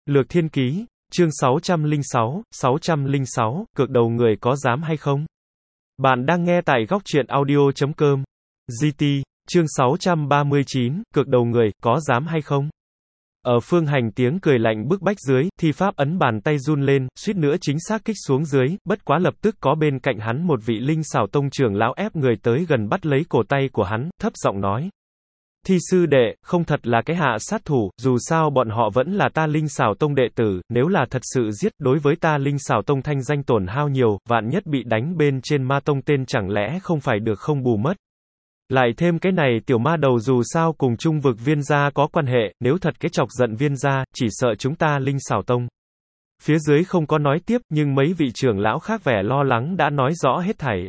Lược Thiên Ký, chương 606, cược đầu người có dám hay không? Bạn đang nghe tại góc truyện audio.com. GT, chương 639, cược đầu người, có dám hay không? Ở Phương Hành tiếng cười lạnh bức bách dưới, thi pháp ấn bàn tay run lên, suýt nữa chính xác kích xuống dưới, bất quá lập tức có bên cạnh hắn một vị linh xảo tông trưởng lão ép người tới gần bắt lấy cổ tay của hắn, thấp giọng nói. Thi sư đệ, không thật là cái hạ sát thủ, dù sao bọn họ vẫn là ta linh xảo tông đệ tử, nếu là thật sự giết, đối với ta linh xảo tông thanh danh tổn hao nhiều, vạn nhất bị đánh bên trên ma tông tên chẳng lẽ không phải được không bù mất. Lại thêm cái này tiểu ma đầu dù sao cùng trung vực viên gia có quan hệ, nếu thật cái chọc giận viên gia, chỉ sợ chúng ta linh xảo tông. Phía dưới không có nói tiếp, nhưng mấy vị trưởng lão khác vẻ lo lắng đã nói rõ hết thảy.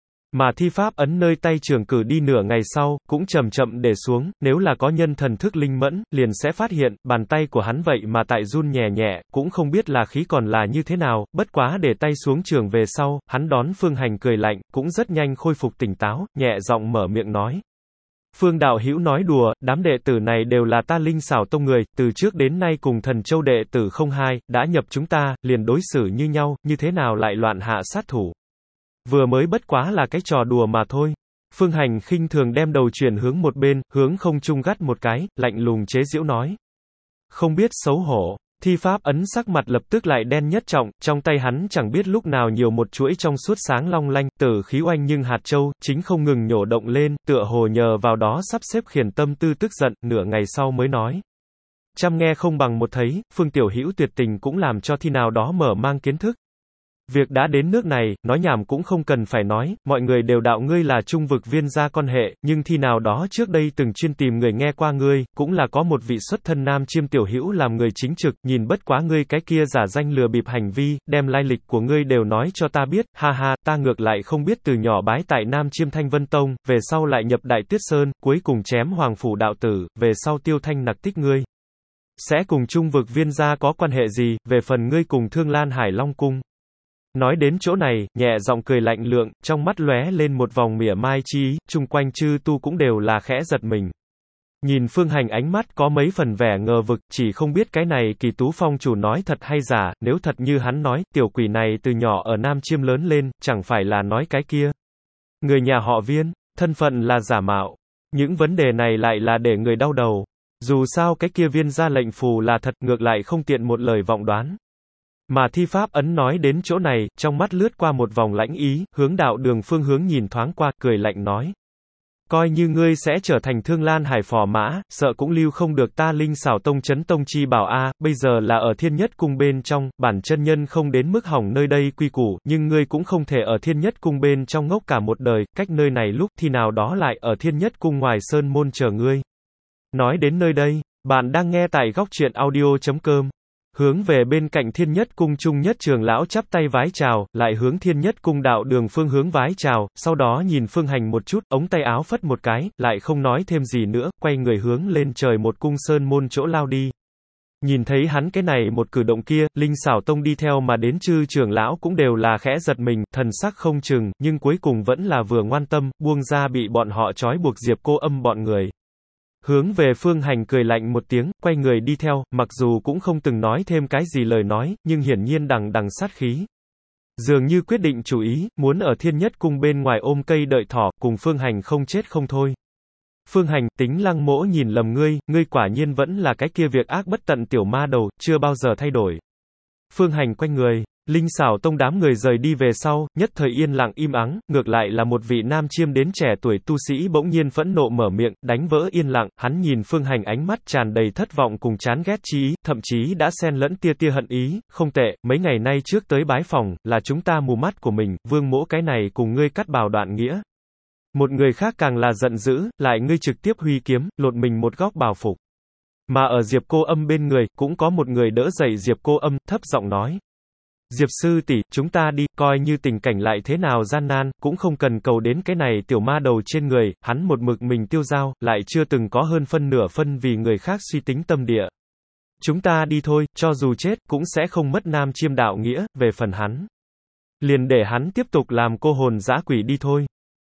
Mà thi pháp ấn nơi tay trưởng cử đi nửa ngày sau, cũng chậm chậm để xuống, nếu là có nhân thần thức linh mẫn, liền sẽ phát hiện, bàn tay của hắn vậy mà tại run nhẹ nhẹ, cũng không biết là khí còn là như thế nào, bất quá để tay xuống trường về sau, hắn đón Phương Hành cười lạnh, cũng rất nhanh khôi phục tỉnh táo, nhẹ giọng mở miệng nói. Phương đạo hữu nói đùa, đám đệ tử này đều là ta linh xảo tông người, từ trước đến nay cùng Thần Châu đệ tử không hai, đã nhập chúng ta, liền đối xử như nhau, như thế nào lại loạn hạ sát thủ. Vừa mới bất quá là cái trò đùa mà thôi. Phương Hành khinh thường đem đầu chuyển hướng một bên, hướng không trung gắt một cái, lạnh lùng chế giễu nói. Không biết xấu hổ. Thi pháp ấn sắc mặt lập tức lại đen nhất trọng, trong tay hắn chẳng biết lúc nào nhiều một chuỗi trong suốt sáng long lanh, tử khí oanh nhưng hạt châu, chính không ngừng nhổ động lên, tựa hồ nhờ vào đó sắp xếp khiển tâm tư tức giận, nửa ngày sau mới nói. Trăm nghe không bằng một thấy, Phương tiểu hữu tuyệt tình cũng làm cho thi nào đó mở mang kiến thức. Việc đã đến nước này, nói nhảm cũng không cần phải nói, mọi người đều đạo ngươi là trung vực viên gia con hệ, nhưng thi nào đó trước đây từng chuyên tìm người nghe qua ngươi, cũng là có một vị xuất thân nam chiêm tiểu hữu làm người chính trực, nhìn bất quá ngươi cái kia giả danh lừa bịp hành vi, đem lai lịch của ngươi đều nói cho ta biết, ha ha, ta ngược lại không biết từ nhỏ bái tại nam chiêm Thanh Vân Tông, về sau lại nhập Đại Tuyết Sơn, cuối cùng chém Hoàng Phủ đạo tử, về sau tiêu thanh nặc tích ngươi. Sẽ cùng trung vực viên gia có quan hệ gì, về phần ngươi cùng Thương Lan Hải Long Cung. Nói đến chỗ này, nhẹ giọng cười lạnh lượng, trong mắt lóe lên một vòng mỉa mai chi ý, chung quanh chư tu cũng đều là khẽ giật mình. Nhìn Phương Hành ánh mắt có mấy phần vẻ ngờ vực, chỉ không biết cái này Kỳ Tú Phong chủ nói thật hay giả, nếu thật như hắn nói, tiểu quỷ này từ nhỏ ở Nam Chiêm lớn lên, chẳng phải là nói cái kia. Người nhà họ Viên, thân phận là giả mạo. Những vấn đề này lại là để người đau đầu. Dù sao cái kia viên ra lệnh phù là thật, ngược lại không tiện một lời vọng đoán. Mà thi pháp ấn nói đến chỗ này, trong mắt lướt qua một vòng lãnh ý, hướng đạo đường phương hướng nhìn thoáng qua, cười lạnh nói. Coi như ngươi sẽ trở thành Thương Lan Hải phò mã, sợ cũng lưu không được ta linh xảo tông chấn tông chi bảo a. Bây giờ là ở Thiên Nhất Cung bên trong, bản chân nhân không đến mức hỏng nơi đây quy củ, nhưng ngươi cũng không thể ở Thiên Nhất Cung bên trong ngốc cả một đời, cách nơi này lúc thì nào đó lại ở Thiên Nhất Cung ngoài sơn môn chờ ngươi. Nói đến nơi đây, bạn đang nghe tại góc truyện audio.com. Hướng về bên cạnh Thiên Nhất Cung Trung Nhất trưởng lão chắp tay vái chào, lại hướng Thiên Nhất Cung đạo đường phương hướng vái chào, sau đó nhìn Phương Hành một chút, ống tay áo phất một cái, lại không nói thêm gì nữa, quay người hướng lên trời một cung sơn môn chỗ lao đi. Nhìn thấy hắn cái này một cử động kia, linh xảo tông đi theo mà đến chư trưởng lão cũng đều là khẽ giật mình, thần sắc không chừng, nhưng cuối cùng vẫn là vừa ngoan tâm, buông ra bị bọn họ trói buộc Diệp Cô Âm bọn người. Hướng về Phương Hành cười lạnh một tiếng, quay người đi theo, mặc dù cũng không từng nói thêm cái gì lời nói, nhưng hiển nhiên đằng đằng sát khí. Dường như quyết định chủ ý, muốn ở Thiên Nhất Cung bên ngoài ôm cây đợi thỏ, cùng Phương Hành không chết không thôi. Phương Hành, tính Lăng Mỗ nhìn lầm ngươi quả nhiên vẫn là cái kia việc ác bất tận tiểu ma đầu, chưa bao giờ thay đổi. Phương Hành quay người. Linh xảo tông đám người rời đi về sau, nhất thời yên lặng im ắng, ngược lại là một vị nam chiêm đến trẻ tuổi tu sĩ bỗng nhiên phẫn nộ mở miệng, đánh vỡ yên lặng, hắn nhìn Phương Hành ánh mắt tràn đầy thất vọng cùng chán ghét chi ý, thậm chí đã xen lẫn tia tia hận ý, không tệ, mấy ngày nay trước tới bái phòng, là chúng ta mù mắt của mình, Vương Mỗ cái này cùng ngươi cắt bào đoạn nghĩa. Một người khác càng là giận dữ, lại ngươi trực tiếp huy kiếm, lột mình một góc bào phục. Mà ở Diệp Cô Âm bên người, cũng có một người đỡ dậy Diệp Cô Âm, thấp giọng nói. Diệp sư tỷ, chúng ta đi, coi như tình cảnh lại thế nào gian nan, cũng không cần cầu đến cái này tiểu ma đầu trên người, hắn một mực mình tiêu dao, lại chưa từng có hơn phân nửa phân vì người khác suy tính tâm địa. Chúng ta đi thôi, cho dù chết, cũng sẽ không mất nam chiêm đạo nghĩa, về phần hắn. Liền để hắn tiếp tục làm cô hồn dã quỷ đi thôi.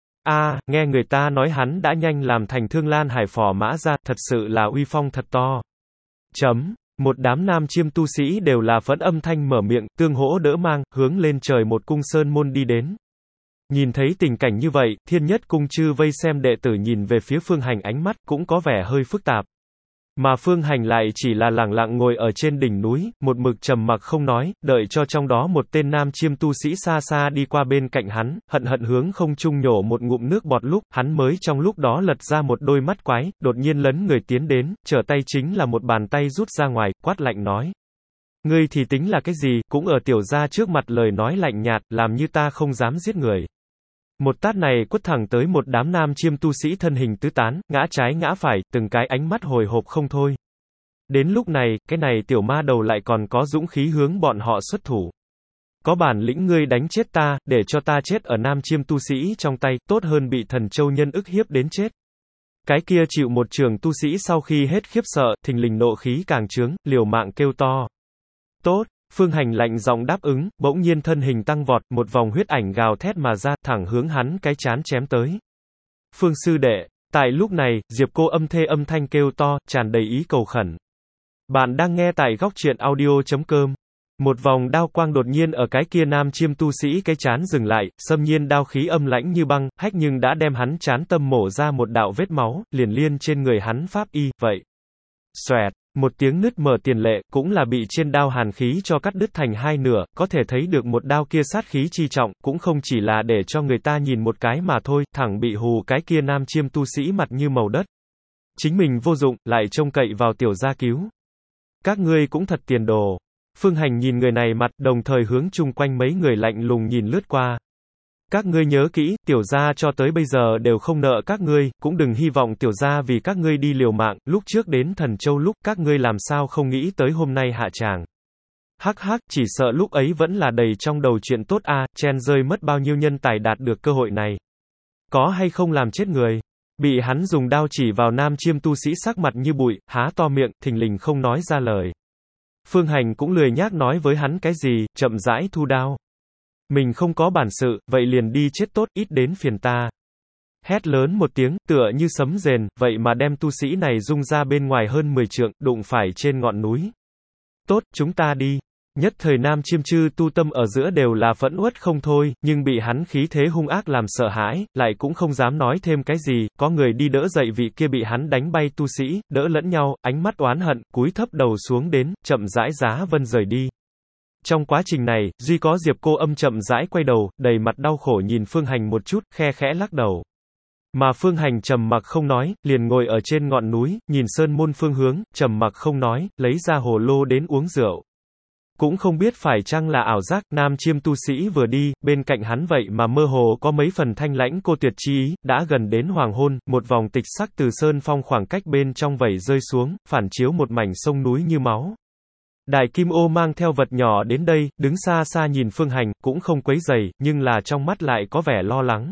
Nghe người ta nói hắn đã nhanh làm thành Thương Lan Hải phò mã ra, thật sự là uy phong thật to. Một đám nam chiêm tu sĩ đều là phẫn âm thanh mở miệng, tương hỗ đỡ mang, hướng lên trời một cung sơn môn đi đến. Nhìn thấy tình cảnh như vậy, Thiên Nhất Cung chư vây xem đệ tử nhìn về phía Phương Hành ánh mắt cũng có vẻ hơi phức tạp. Mà Phương Hành lại chỉ là lẳng lặng ngồi ở trên đỉnh núi, một mực trầm mặc không nói, đợi cho trong đó một tên nam chiêm tu sĩ xa xa đi qua bên cạnh hắn, hận hận hướng không trung nhổ một ngụm nước bọt lúc, hắn mới trong lúc đó lật ra một đôi mắt quái, đột nhiên lấn người tiến đến, trở tay chính là một bàn tay rút ra ngoài, quát lạnh nói. Ngươi thì tính là cái gì, cũng ở tiểu gia trước mặt lời nói lạnh nhạt, làm như ta không dám giết người. Một tát này quất thẳng tới một đám nam chiêm tu sĩ thân hình tứ tán, ngã trái ngã phải, từng cái ánh mắt hồi hộp không thôi. Đến lúc này, cái này tiểu ma đầu lại còn có dũng khí hướng bọn họ xuất thủ. Có bản lĩnh ngươi đánh chết ta, để cho ta chết ở nam chiêm tu sĩ trong tay, tốt hơn bị thần châu nhân ức hiếp đến chết. Cái kia chịu một trường tu sĩ sau khi hết khiếp sợ, thình lình nộ khí càng trướng, liều mạng kêu to. Tốt. Phương Hành lạnh giọng đáp ứng, bỗng nhiên thân hình tăng vọt, một vòng huyết ảnh gào thét mà ra, thẳng hướng hắn cái chán chém tới. Phương sư đệ, tại lúc này, Diệp Cô âm thê âm thanh kêu to, tràn đầy ý cầu khẩn. Bạn đang nghe tại góc truyện audio.com. Một vòng đao quang đột nhiên ở cái kia nam chiêm tu sĩ cái chán dừng lại, xâm nhiên đao khí âm lãnh như băng, hách nhưng đã đem hắn chán tâm mổ ra một đạo vết máu, liền liên trên người hắn pháp y, vậy. Xoẹt. Một tiếng nứt mở tiền lệ, cũng là bị trên đao hàn khí cho cắt đứt thành hai nửa, có thể thấy được một đao kia sát khí chi trọng, cũng không chỉ là để cho người ta nhìn một cái mà thôi, thẳng bị hù cái kia nam chiêm tu sĩ mặt như màu đất. Chính mình vô dụng, lại trông cậy vào tiểu gia cứu. Các ngươi cũng thật tiền đồ. Phương Hành nhìn người này mặt, đồng thời hướng chung quanh mấy người lạnh lùng nhìn lướt qua. Các ngươi nhớ kỹ, tiểu gia cho tới bây giờ đều không nợ các ngươi, cũng đừng hy vọng tiểu gia vì các ngươi đi liều mạng, lúc trước đến Thần Châu lúc các ngươi làm sao không nghĩ tới hôm nay hạ tràng. Hắc hắc, chỉ sợ lúc ấy vẫn là đầy trong đầu chuyện tốt chen rơi mất bao nhiêu nhân tài đạt được cơ hội này. Có hay không làm chết người? Bị hắn dùng đao chỉ vào nam chiêm tu sĩ sắc mặt như bụi, há to miệng, thình lình không nói ra lời. Phương Hành cũng lười nhác nói với hắn cái gì, chậm rãi thu đao. Mình không có bản sự, vậy liền đi chết tốt, ít đến phiền ta. Hét lớn một tiếng, tựa như sấm rền, vậy mà đem tu sĩ này rung ra bên ngoài hơn 10 trượng, đụng phải trên ngọn núi. Tốt, chúng ta đi. Nhất thời nam chiêm chư tu tâm ở giữa đều là phẫn uất không thôi, nhưng bị hắn khí thế hung ác làm sợ hãi, lại cũng không dám nói thêm cái gì, có người đi đỡ dậy vị kia bị hắn đánh bay tu sĩ, đỡ lẫn nhau, ánh mắt oán hận, cúi thấp đầu xuống đến, chậm rãi giá vân rời đi. Trong quá trình này, duy có Diệp Cô âm chậm rãi quay đầu, đầy mặt đau khổ nhìn Phương Hành một chút, khe khẽ lắc đầu. Mà Phương Hành trầm mặc không nói, liền ngồi ở trên ngọn núi, nhìn sơn môn phương hướng, trầm mặc không nói, lấy ra hồ lô đến uống rượu. Cũng không biết phải chăng là ảo giác, nam chiêm tu sĩ vừa đi, bên cạnh hắn vậy mà mơ hồ có mấy phần thanh lãnh cô tuyệt chi ý, đã gần đến hoàng hôn, một vòng tịch sắc từ sơn phong khoảng cách bên trong vẩy rơi xuống, phản chiếu một mảnh sông núi như máu. Đại Kim Ô mang theo vật nhỏ đến đây, đứng xa xa nhìn Phương Hành, cũng không quấy rầy, nhưng là trong mắt lại có vẻ lo lắng.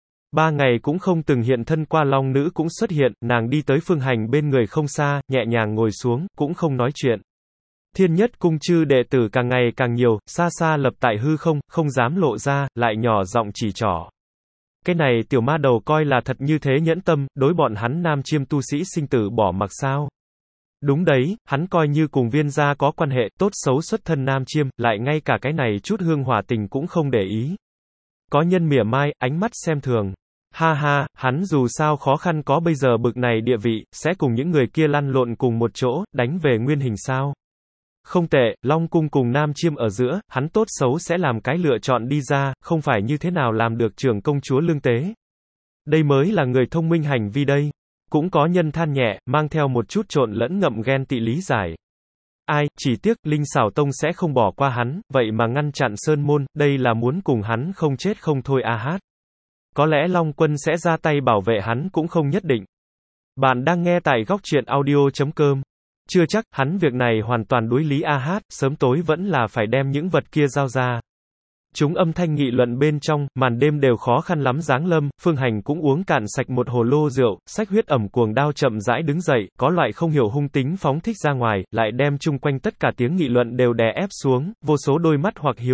3 ngày cũng không từng hiện thân qua long nữ cũng xuất hiện, nàng đi tới Phương Hành bên người không xa, nhẹ nhàng ngồi xuống, cũng không nói chuyện. Thiên Nhất Cung chư đệ tử càng ngày càng nhiều, xa xa lập tại hư không, không dám lộ ra, lại nhỏ giọng chỉ trỏ. Cái này tiểu ma đầu coi là thật như thế nhẫn tâm, đối bọn hắn nam chiêm tu sĩ sinh tử bỏ mặc sao. Đúng đấy, hắn coi như cùng viên gia có quan hệ, tốt xấu xuất thân nam chiêm, lại ngay cả cái này chút hương hỏa tình cũng không để ý. Có nhân mỉa mai, ánh mắt xem thường. Ha ha, hắn dù sao khó khăn có bây giờ bực này địa vị, sẽ cùng những người kia lăn lộn cùng một chỗ, đánh về nguyên hình sao. Không tệ, Long Cung cùng Nam Chiêm ở giữa, hắn tốt xấu sẽ làm cái lựa chọn đi ra, không phải như thế nào làm được trưởng công chúa lương tế. Đây mới là người thông minh hành vi đây. Cũng có nhân than nhẹ, mang theo một chút trộn lẫn ngậm ghen tị lý giải. Ai, chỉ tiếc, Linh Xảo Tông sẽ không bỏ qua hắn, vậy mà ngăn chặn Sơn Môn, đây là muốn cùng hắn không chết không thôi hát. Có lẽ Long Quân sẽ ra tay bảo vệ hắn cũng không nhất định. Bạn đang nghe tại góc truyện audio.com. Chưa chắc, hắn việc này hoàn toàn đối lý hát, sớm tối vẫn là phải đem những vật kia giao ra. Chúng âm thanh nghị luận bên trong, màn đêm đều khó khăn lắm giáng lâm, Phương Hành cũng uống cạn sạch một hồ lô rượu, xách huyết ẩm cuồng đao chậm rãi đứng dậy, có loại không hiểu hung tính phóng thích ra ngoài, lại đem chung quanh tất cả tiếng nghị luận đều đè ép xuống, vô số đôi mắt hoặc hiếu kỳ,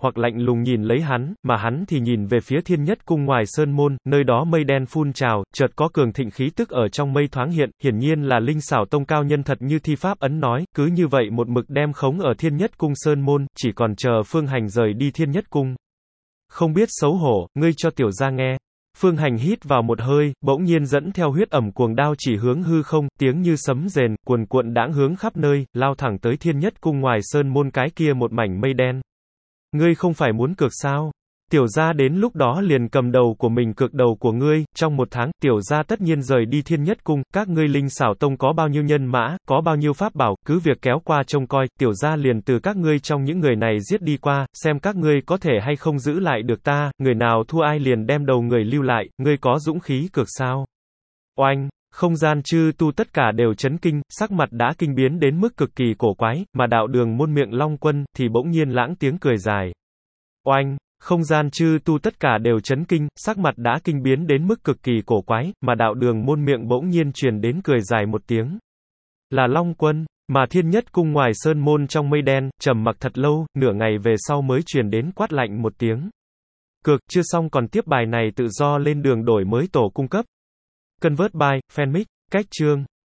hoặc lạnh lùng nhìn lấy hắn, mà hắn thì nhìn về phía Thiên Nhất Cung ngoài sơn môn, nơi đó mây đen phun trào, chợt có cường thịnh khí tức ở trong mây thoáng hiện, hiển nhiên là Linh Xảo Tông cao nhân thật như thi pháp ấn nói, cứ như vậy một mực đem khống ở Thiên Nhất Cung sơn môn, chỉ còn chờ Phương Hành rời đi Thiên Nhất Cung. Không biết xấu hổ, ngươi cho tiểu gia nghe. Phương Hành hít vào một hơi, bỗng nhiên dẫn theo huyết ẩm cuồng đao chỉ hướng hư không, tiếng như sấm rền, cuồn cuộn đãng hướng khắp nơi, lao thẳng tới Thiên Nhất Cung ngoài sơn môn cái kia một mảnh mây đen. Ngươi không phải muốn cược sao? Tiểu gia đến lúc đó liền cầm đầu của mình cược đầu của ngươi, trong một tháng, tiểu gia tất nhiên rời đi Thiên Nhất Cung, các ngươi Linh Xảo Tông có bao nhiêu nhân mã, có bao nhiêu pháp bảo, cứ việc kéo qua trông coi, tiểu gia liền từ các ngươi trong những người này giết đi qua, xem các ngươi có thể hay không giữ lại được ta, người nào thua ai liền đem đầu người lưu lại, ngươi có dũng khí cược sao? Oanh! Không gian chư tu tất cả đều chấn kinh, sắc mặt đã kinh biến đến mức cực kỳ cổ quái, mà đạo đường môn miệng Long Quân, thì bỗng nhiên lãng tiếng cười dài. Oanh! Không gian chư tu tất cả đều chấn kinh, sắc mặt đã kinh biến đến mức cực kỳ cổ quái, mà đạo đường môn miệng bỗng nhiên truyền đến cười dài một tiếng. Là Long Quân, mà Thiên Nhất Cung ngoài sơn môn trong mây đen, trầm mặc thật lâu, nửa ngày về sau mới truyền đến quát lạnh một tiếng. Cược, chưa xong còn tiếp bài này tự do lên đường đổi mới tổ cung cấp. Convert by, Fanmic, cách chương.